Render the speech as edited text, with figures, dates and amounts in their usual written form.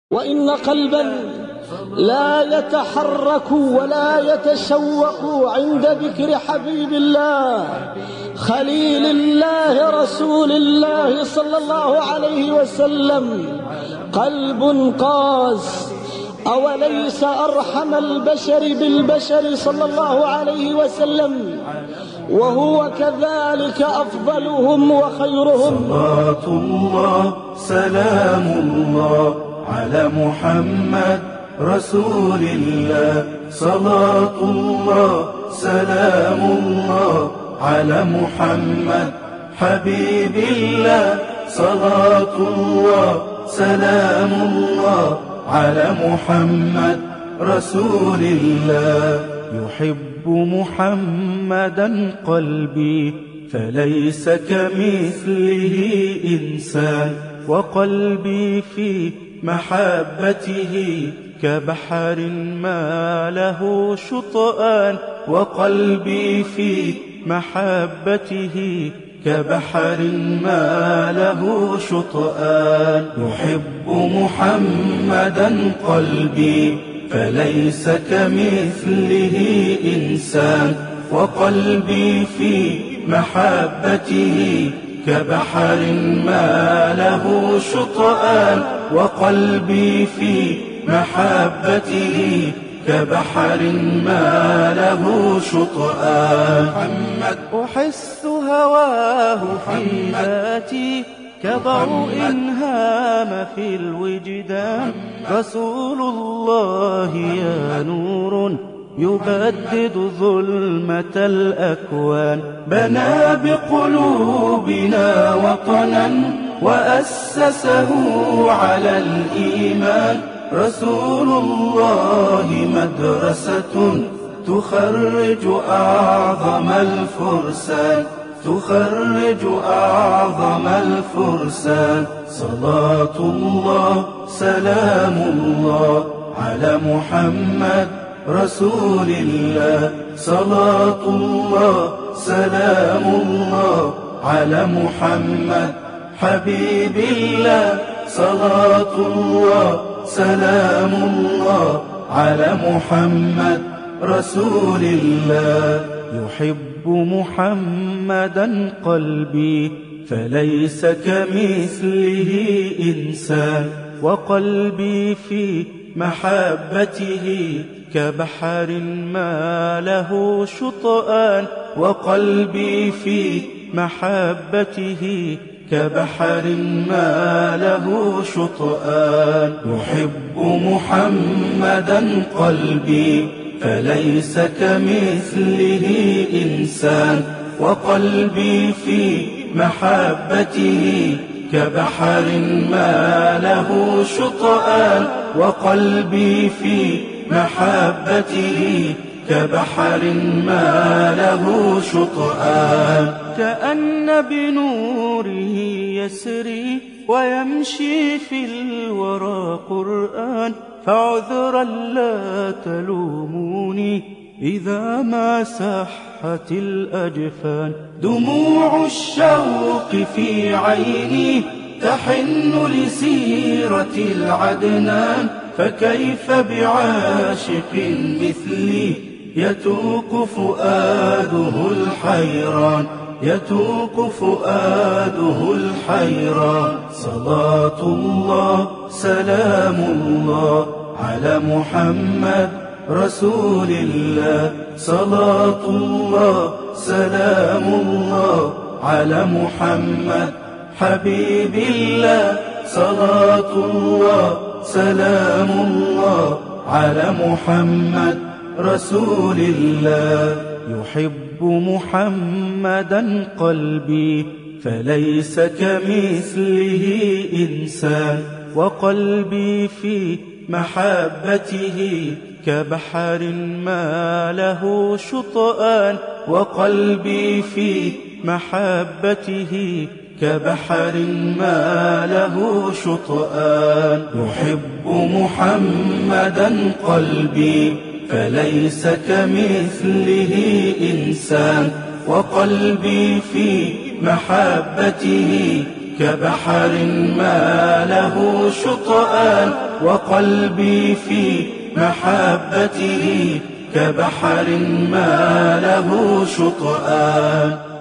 وإن قلبا لا يتحرك ولا يتشوق عند ذكر حبيب الله خليل الله رسول الله صلى الله عليه وسلم قلب قاس. أوليس أرحم البشر بالبشر صلى الله عليه وسلم وهو كذلك أفضلهم وخيرهم. صلاة الله سلام الله على محمد رسول الله. صلاة الله سلام الله على محمد حبيب الله. صلاة الله سلام الله على محمد رسول الله. يحب محمدا قلبي فليس كمثله إنسان، وقلبي في محبته كبحر ما له شطآن، وقلبي في محبته كبحر ما له شطآن. يحب محمدا قلبي فليس كمثله إنسان، وقلبي في محبته كبحر ما له شطآن، وقلبي في محبته كبحر ما له شطآن. محمد أحس هواه في ذاتي كضوء هام في الوجدان. رسول الله يا نور يبدد ظلمة الأكوان. بنى بقلوبنا وطنا وأسسه على الإيمان. رسول الله مدرسة تخرج أعظم الفرسان، تخرج أعظم الفرسان. صلاة الله سلام الله على محمد رسول الله. صلاة الله سلام الله على محمد حبيب الله. صلاة الله سلام الله على محمد رسول الله. يحب محمدا قلبي فليس كمثله إنسان، وقلبي في محبته كبحر ما له شطآن، وقلبي في محبته كبحر ما له شطآن. يحب محمدا قلبي فليس كمثله إنسان، وقلبي في محبته كبحر ما له شطآن، وقلبي في محبته كبحر ما له شطآن. كأن بنوره يسري ويمشي في الورى قرآن. فعذرا لا تلوموني إذا ما سحت الأجفان. دموع الشوق في عيني تحن لسيرة العدنان. فكيف بعاشق مثلي يتوق فؤاده الحيران، يتوق فؤاده الحيران. صلاة الله سلام الله على محمد رسول الله. صلاة الله سلام الله على محمد حبيب الله. صلاة الله سلام الله على محمد رسول الله. يحب محمدا قلبي فليس كمثله إنسان، وقلبي في محبته كبحر ما له شطآن، وقلبي في محبته كبحر ما له شطآن. يحب محمدا قلبي فليس كمثله إنسان، وقلبي في محبته كبحر ما له شطآن، وقلبي في محبته كبحر ما له شطآن.